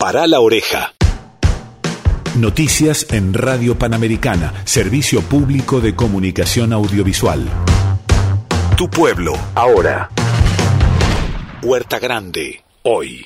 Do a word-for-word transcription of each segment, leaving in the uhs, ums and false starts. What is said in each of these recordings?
Pará la oreja. Noticias en Radio Panamericana, Servicio Público de Comunicación Audiovisual. Tu pueblo, ahora. Huerta Grande, hoy.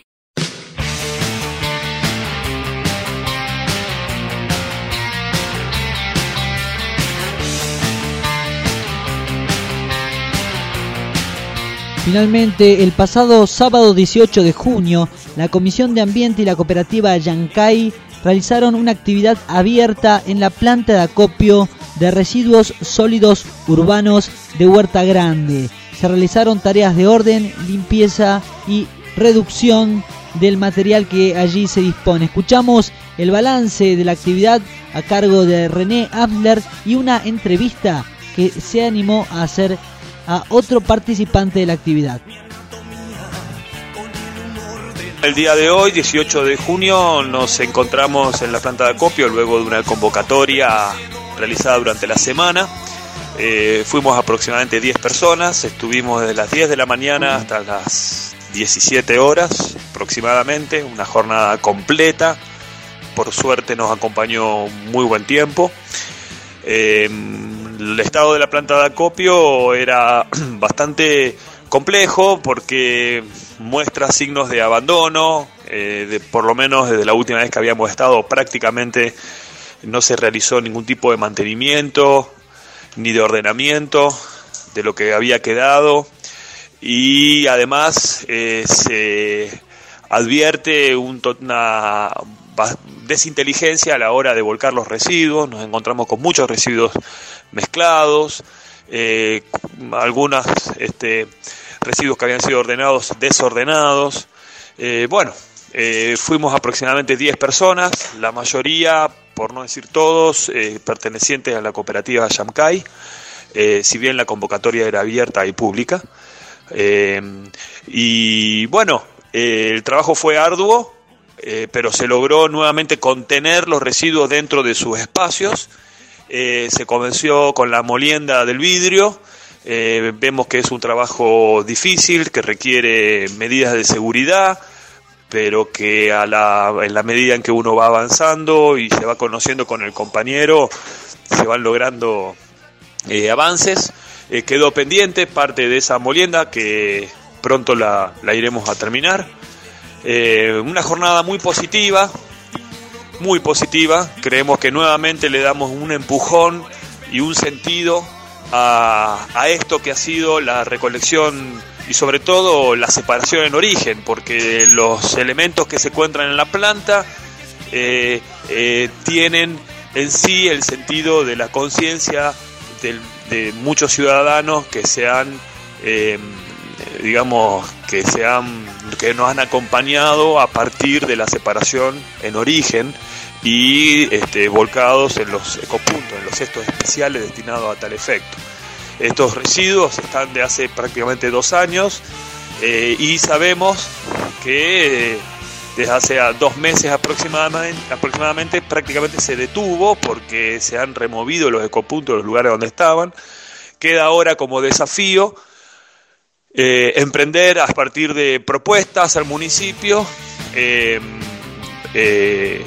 Finalmente, el pasado sábado dieciocho de junio, la Comisión de Ambiente y la cooperativa Yancay realizaron una actividad abierta en la planta de acopio de residuos sólidos urbanos de Huerta Grande. Se realizaron tareas de orden, limpieza y reducción del material que allí se dispone. Escuchamos el balance de la actividad a cargo de René Abler y una entrevista que se animó a hacer a otro participante de la actividad. El día de hoy, dieciocho de junio, nos encontramos en la planta de acopio luego de una convocatoria realizada durante la semana. Eh, fuimos aproximadamente diez personas, estuvimos desde las diez de la mañana hasta las diecisiete horas aproximadamente, una jornada completa. Por suerte nos acompañó un muy buen tiempo. Eh, el estado de la planta de acopio era bastante complejo porque muestra signos de abandono, eh, de, por lo menos desde la última vez que habíamos estado prácticamente no se realizó ningún tipo de mantenimiento ni de ordenamiento de lo que había quedado, y además eh, se advierte un, una desinteligencia a la hora de volcar los residuos. Nos encontramos con muchos residuos mezclados, eh, algunos este, residuos que habían sido ordenados desordenados. Eh, bueno, eh, fuimos aproximadamente diez personas, la mayoría, por no decir todos, eh, pertenecientes a la cooperativa Yancay, eh, si bien la convocatoria era abierta y pública. Eh, y bueno, eh, el trabajo fue arduo, eh, pero se logró nuevamente contener los residuos dentro de sus espacios. Eh, se comenzó con la molienda del vidrio. Eh, vemos que es un trabajo difícil, que requiere medidas de seguridad, pero que a la, en la medida en que uno va avanzando y se va conociendo con el compañero, se van logrando eh, avances. Eh, quedó pendiente parte de esa molienda que pronto la, la iremos a terminar. Eh, una jornada muy positiva, muy positiva. Creemos que nuevamente le damos un empujón y un sentido a, a esto que ha sido la recolección y sobre todo la separación en origen, porque los elementos que se encuentran en la planta eh, eh, tienen en sí el sentido de la conciencia del de muchos ciudadanos que se han, eh, digamos, que se han, que nos han acompañado a partir de la separación en origen y este, volcados en los ecopuntos, en los cestos especiales destinados a tal efecto. Estos residuos están de hace prácticamente dos años eh, y sabemos que eh, desde hace dos meses aproximadamente, aproximadamente prácticamente se detuvo porque se han removido los ecopuntos de los lugares donde estaban. Queda ahora como desafío eh, emprender a partir de propuestas al municipio eh, eh,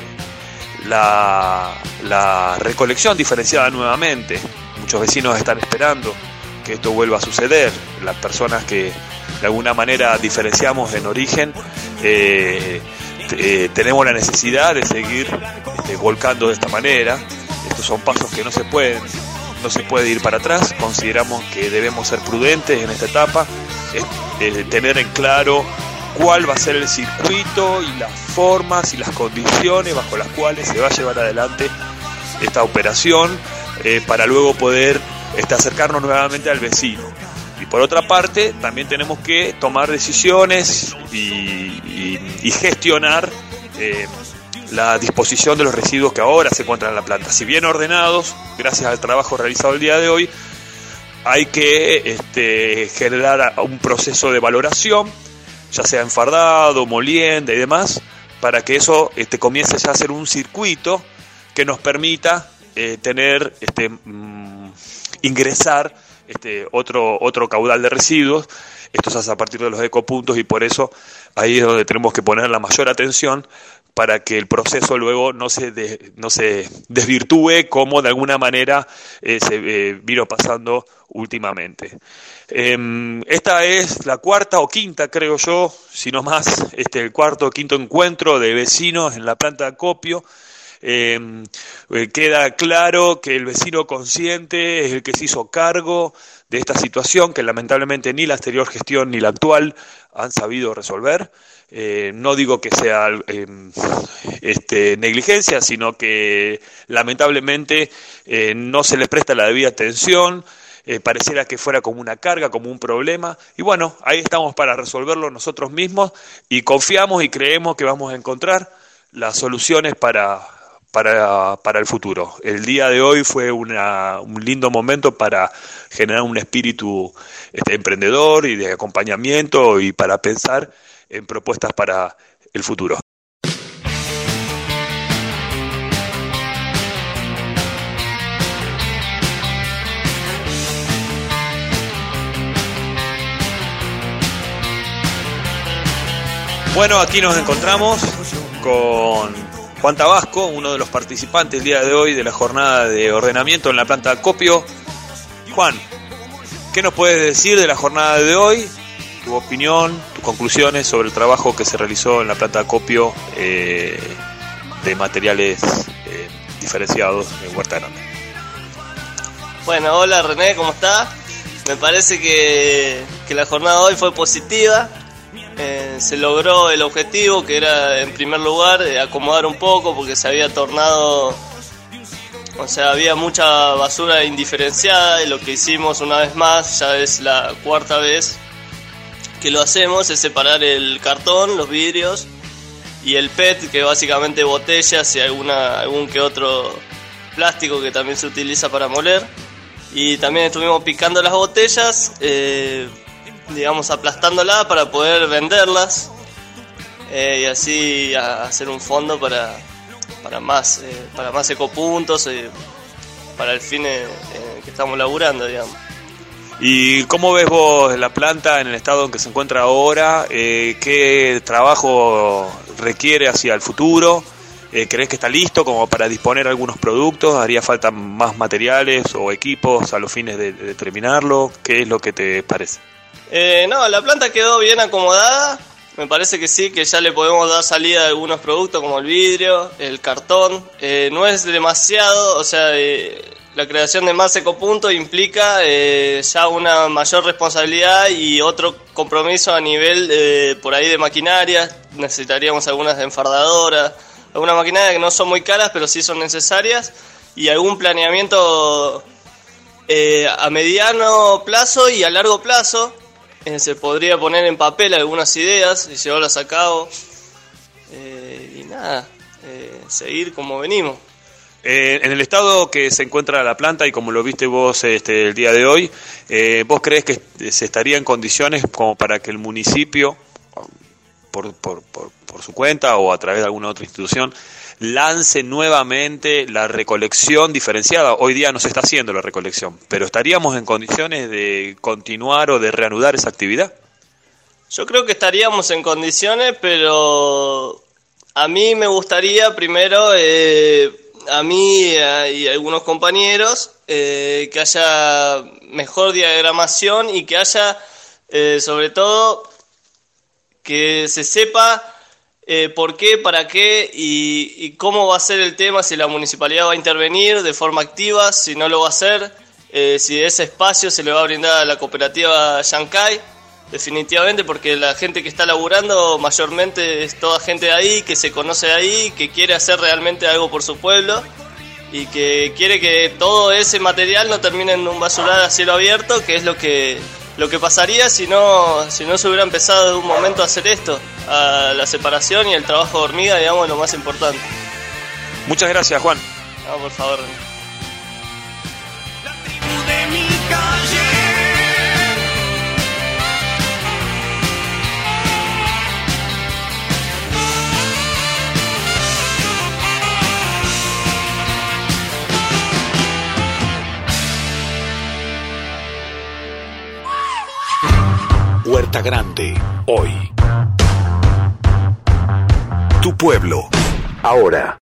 la, la recolección diferenciada nuevamente. Muchos vecinos están esperando que esto vuelva a suceder. Las personas que de alguna manera diferenciamos en origen eh, Eh, tenemos la necesidad de seguir este, volcando de esta manera. Estos son pasos que no se pueden, no se puede ir para atrás. Consideramos que debemos ser prudentes en esta etapa, es, eh, tener en claro cuál va a ser el circuito y las formas y las condiciones bajo las cuales se va a llevar adelante esta operación eh, para luego poder este, acercarnos nuevamente al vecino. Y por otra parte, también tenemos que tomar decisiones y, y, y gestionar eh, la disposición de los residuos que ahora se encuentran en la planta. Si bien ordenados, gracias al trabajo realizado el día de hoy, hay que este, generar un proceso de valoración, ya sea enfardado, molienda y demás, para que eso este, comience ya a ser un circuito que nos permita eh, tener, este, mm, ingresar Este, otro, otro caudal de residuos. Esto se hace a partir de los ecopuntos y por eso ahí es donde tenemos que poner la mayor atención para que el proceso luego no se, de, no se desvirtúe como de alguna manera eh, se eh, vino pasando últimamente. Eh, esta es la cuarta o quinta, creo yo, si no más, este el cuarto o quinto encuentro de vecinos en la planta de acopio. Eh, eh, queda claro que el vecino consciente es el que se hizo cargo de esta situación que lamentablemente ni la anterior gestión ni la actual han sabido resolver. Eh, no digo que sea eh, este, negligencia, sino que lamentablemente eh, no se les presta la debida atención, eh, pareciera que fuera como una carga, como un problema, y bueno, ahí estamos para resolverlo nosotros mismos y confiamos y creemos que vamos a encontrar las soluciones para, para, para el futuro. El día de hoy fue una, un lindo momento para generar un espíritu este, emprendedor y de acompañamiento y para pensar en propuestas para el futuro. Bueno, aquí nos encontramos con Juan Tabasco, uno de los participantes el día de hoy de la jornada de ordenamiento en la planta de acopio. Juan, ¿qué nos puedes decir de la jornada de hoy? Tu opinión, tus conclusiones sobre el trabajo que se realizó en la planta de acopio eh, de materiales eh, diferenciados en Huerta Grande. Bueno, hola René, ¿cómo estás? Me parece que, que la jornada de hoy fue positiva. Eh, se logró el objetivo, que era en primer lugar eh, acomodar un poco, porque se había tornado, o sea, había mucha basura indiferenciada, y lo que hicimos una vez más, ya es la cuarta vez que lo hacemos, es separar el cartón, los vidrios y el P E T, que básicamente botellas y alguna, algún que otro plástico que también se utiliza para moler. Y también estuvimos picando las botellas, eh, digamos aplastándolas para poder venderlas eh, y así a hacer un fondo para, para, más, eh, para más ecopuntos, eh, para el fin eh, eh, que estamos laburando, digamos. ¿Y cómo ves vos la planta en el estado en que se encuentra ahora? Eh, ¿Qué trabajo requiere hacia el futuro? Eh, ¿Crees que está listo como para disponer algunos productos? ¿Haría falta más materiales o equipos a los fines de, de terminarlo? ¿Qué es lo que te parece? Eh, no, la planta quedó bien acomodada. Me parece que sí, que ya le podemos dar salida a algunos productos como el vidrio, el cartón. Eh, no es demasiado, o sea... Eh, La creación de más ecopuntos implica eh, ya una mayor responsabilidad y otro compromiso a nivel eh, por ahí de maquinaria. Necesitaríamos algunas enfardadoras, algunas maquinarias que no son muy caras pero sí son necesarias, y algún planeamiento eh, a mediano plazo y a largo plazo. Eh, se podría poner en papel algunas ideas y llevarlas a cabo eh, y nada, eh, seguir como venimos. Eh, en el estado que se encuentra la planta y como lo viste vos este, el día de hoy, eh, ¿vos creés que se estaría en condiciones como para que el municipio, por, por, por, por su cuenta o a través de alguna otra institución, lance nuevamente la recolección diferenciada? Hoy día no se está haciendo la recolección, pero ¿estaríamos en condiciones de continuar o de reanudar esa actividad? Yo creo que estaríamos en condiciones, pero a mí me gustaría primero... Eh, a mí y a algunos compañeros eh, que haya mejor diagramación y que haya eh, sobre todo que se sepa eh, por qué, para qué y, y cómo va a ser el tema, si la municipalidad va a intervenir de forma activa, si no lo va a hacer, eh, si ese espacio se le va a brindar a la cooperativa Yancay, definitivamente, porque la gente que está laburando mayormente es toda gente de ahí, que se conoce de ahí, que quiere hacer realmente algo por su pueblo y que quiere que todo ese material no termine en un basural a cielo abierto, que es lo que lo que pasaría si no si no se hubiera empezado de un momento a hacer esto, a la separación y el trabajo de hormiga, digamos, lo más importante. Muchas gracias, Juan. No, por favor. La tribu de mi calle. Huerta Grande, hoy. Tu pueblo. ahora.